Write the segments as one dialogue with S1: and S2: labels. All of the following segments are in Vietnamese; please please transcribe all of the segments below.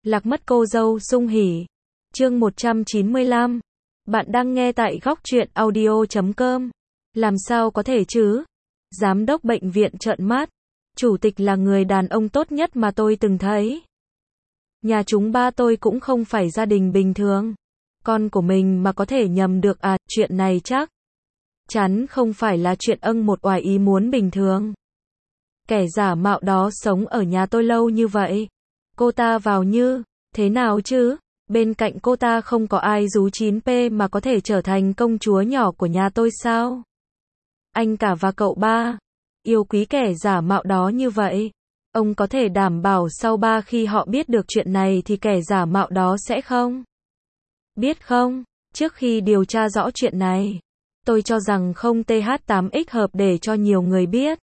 S1: Lạc mất cô dâu Sung Hỉ. Chương 195. Bạn đang nghe tại góc truyện audio.com. Làm sao có thể chứ? Giám đốc bệnh viện trợn mắt. Chủ tịch là người đàn ông tốt nhất mà tôi từng thấy. Nhà chúng ba tôi cũng không phải gia đình bình thường. Con của mình mà có thể nhầm được à, chuyện này chắc chắn không phải là chuyện một oài ý muốn bình thường. Kẻ giả mạo đó sống ở nhà tôi lâu như vậy. Cô ta vào như thế nào chứ? Bên cạnh cô ta không có ai rú 9P mà có thể trở thành công chúa nhỏ của nhà tôi sao? Anh cả và cậu ba yêu quý kẻ giả mạo đó như vậy. Ông có thể đảm bảo sau ba khi họ biết được chuyện này thì kẻ giả mạo đó sẽ không biết không? Trước khi điều tra rõ chuyện này, tôi cho rằng không TH8X hợp để cho nhiều người biết.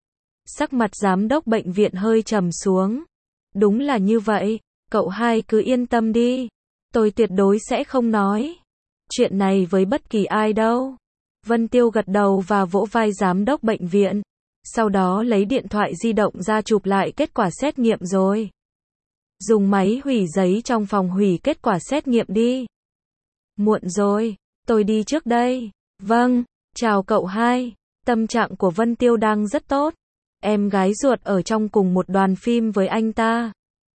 S1: Sắc mặt giám đốc bệnh viện hơi trầm xuống. Đúng là như vậy, cậu hai cứ yên tâm đi. Tôi tuyệt đối sẽ không nói chuyện này với bất kỳ ai đâu. Vân Tiêu gật đầu và vỗ vai giám đốc bệnh viện. Sau đó lấy điện thoại di động ra chụp lại kết quả xét nghiệm rồi. Dùng máy hủy giấy trong phòng hủy kết quả xét nghiệm đi. Muộn rồi, tôi đi trước đây. Vâng, chào cậu hai. Tâm trạng của Vân Tiêu đang rất tốt. Em gái ruột ở trong cùng một đoàn phim với anh ta.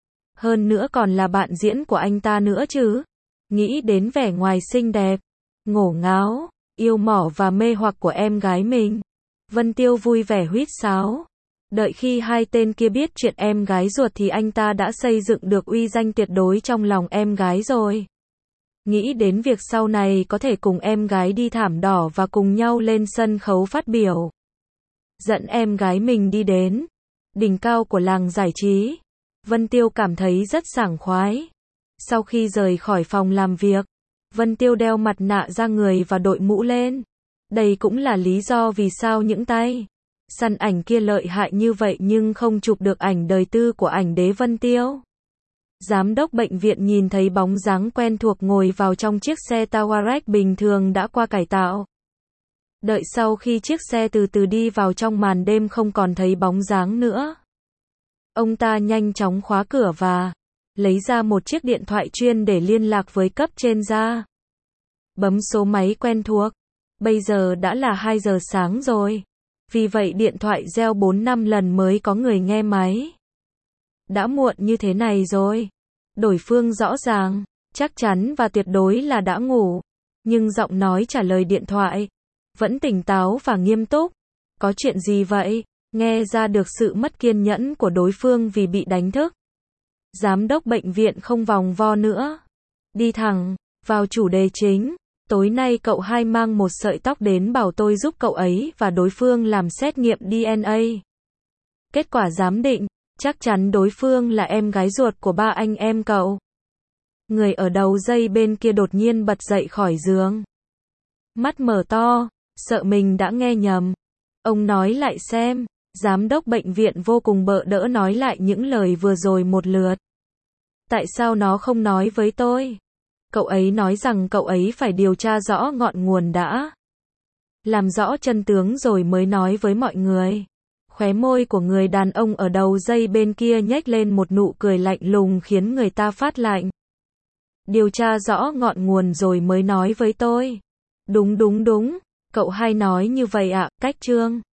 S1: Hơn nữa còn là bạn diễn của anh ta nữa chứ. Nghĩ đến vẻ ngoài xinh đẹp, ngổ ngáo, yêu mỏ và mê hoặc của em gái mình. Vân Tiêu vui vẻ huýt sáo. Đợi khi hai tên kia biết chuyện em gái ruột thì anh ta đã xây dựng được uy danh tuyệt đối trong lòng em gái rồi. Nghĩ đến việc sau này có thể cùng em gái đi thảm đỏ và cùng nhau lên sân khấu phát biểu. Dẫn em gái mình đi đến đỉnh cao của làng giải trí. Vân Tiêu cảm thấy rất sảng khoái. Sau khi rời khỏi phòng làm việc, Vân Tiêu đeo mặt nạ ra người và đội mũ lên. Đây cũng là lý do vì sao những tay săn ảnh kia lợi hại như vậy nhưng không chụp được ảnh đời tư của ảnh đế Vân Tiêu. Giám đốc bệnh viện nhìn thấy bóng dáng quen thuộc ngồi vào trong chiếc xe Touareg bình thường đã qua cải tạo. Đợi sau khi chiếc xe từ từ đi vào trong màn đêm không còn thấy bóng dáng nữa. Ông ta nhanh chóng khóa cửa và lấy ra một chiếc điện thoại chuyên để liên lạc với cấp trên ra. Bấm số máy quen thuộc. Bây giờ đã là 2 giờ sáng rồi. Vì vậy điện thoại reo 4-5 lần mới có người nghe máy. Đã muộn như thế này rồi. Đối phương rõ ràng, chắc chắn và tuyệt đối là đã ngủ. Nhưng giọng nói trả lời điện thoại vẫn tỉnh táo và nghiêm túc. Có chuyện gì vậy? Nghe ra được sự mất kiên nhẫn của đối phương vì bị đánh thức. Giám đốc bệnh viện không vòng vo nữa. Đi thẳng vào chủ đề chính. Tối nay cậu hai mang một sợi tóc đến bảo tôi giúp cậu ấy và đối phương làm xét nghiệm DNA. Kết quả giám định, chắc chắn đối phương là em gái ruột của ba anh em cậu. Người ở đầu dây bên kia đột nhiên bật dậy khỏi giường. Mắt mở to, sợ mình đã nghe nhầm. Ông nói lại xem. Giám đốc bệnh viện vô cùng bợ đỡ nói lại những lời vừa rồi một lượt. Tại sao nó không nói với tôi? Cậu ấy nói rằng cậu ấy phải điều tra rõ ngọn nguồn đã. Làm rõ chân tướng rồi mới nói với mọi người. Khóe môi của người đàn ông ở đầu dây bên kia nhếch lên một nụ cười lạnh lùng khiến người ta phát lạnh. Điều tra rõ ngọn nguồn rồi mới nói với tôi. Đúng, cậu hai nói như vậy ạ, cách chương.